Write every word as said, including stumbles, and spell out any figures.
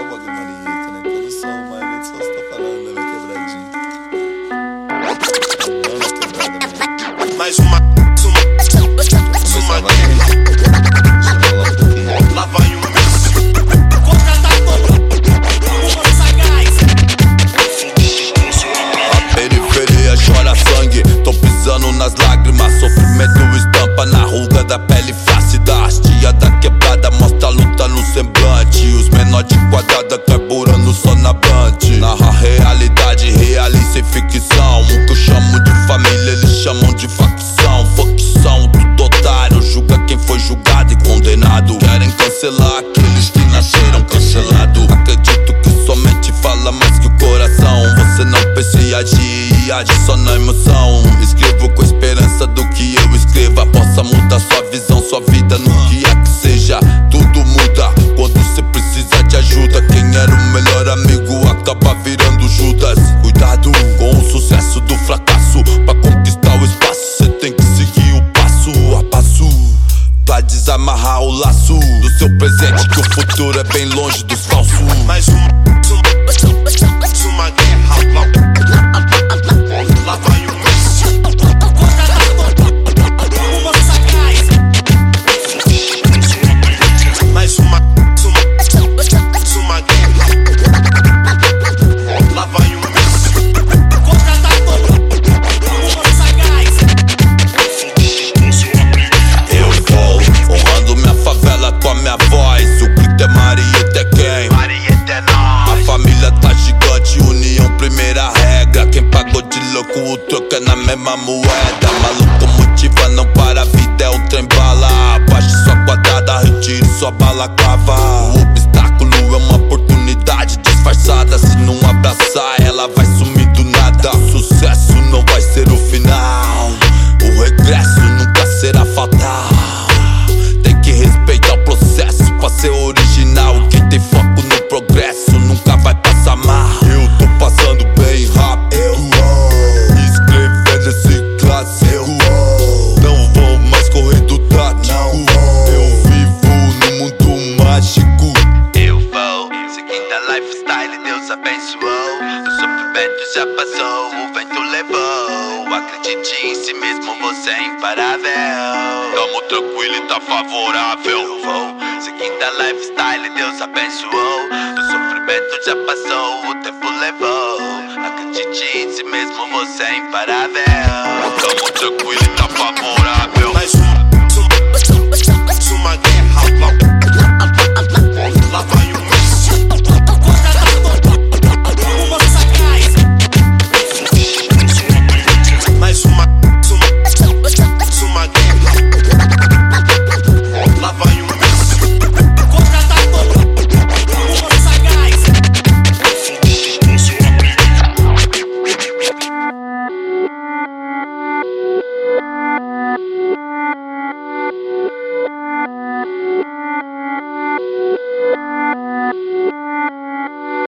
o bagulho manito, né? Produção, mas é só você tá falando, né? Vai quebradinho. Mano, quebrada, mano. Mais uma, uma, uma guerra. Lá vai um mês. A periferia chora sangue, tô pisando nas lágrimas. Sofrimento estampa na ruga da pele flácida. As tia da quebrada mostra a luta no semblante. Os menor de quadrada carburando só na blunt. Narra realidade, realiza em ficção. O que eu chamo de família, eles chamam de facção. Facção, tudo otário, julga quem foi julgado e condenado. Querem cancelar aqueles que nasceram cancelados. Acredito que somente fala mais que o coração. Você não pensa em agir e age só na emoção. Escrevo com a esperança do que eu escreva possa mudar sua visão, sua vida no que é que seja. Tudo muda quando você precisa de ajuda. Quem era o melhor amigo acaba virando Judas. Cuidado com o sucesso do fracasso. Pra conquistar o espaço você tem que seguir o passo a passo, pra desamarrar o laço do seu presente, que o futuro é bem longe dos falsos. Mais uma, uma guerra. Lá vai um mês. Mais uma, uma, uma guerra. Lá vai um mês. Eu vou honrando minha favela com a minha voz. O grito é Marieta é quem? Marieta é nós. A família tá gigante, união primeira regra. Quem pagou de louco o troco é na mesma moeda. Maluco motiva, não para, a vida é o trem bala. Baixe sua quadrada, retire sua balaclava. O obstáculo é uma oportunidade disfarçada. Se não abraçar, ela vai sumir do nada. Sucesso não vai ser o final, o regresso nunca será fatal. Tem que respeitar o processo pra ser original. Quem tem foco no progresso nunca vai passar mal. Eu tô passando bem rápido, escrevendo esse clássico. Não vou mais correr do tático. Eu vivo no mundo mágico. Eu vou seguindo a lifestyle, Deus abençoou. O sofrimento já passou, o vento levou. Acredite em si mesmo, você é imparável. Tamo tranquilo e tá favorável. Eu vou seguindo a lifestyle, Deus abençoou. O sofrimento já passou, o tempo levou. Acredite em si mesmo, você é imparável.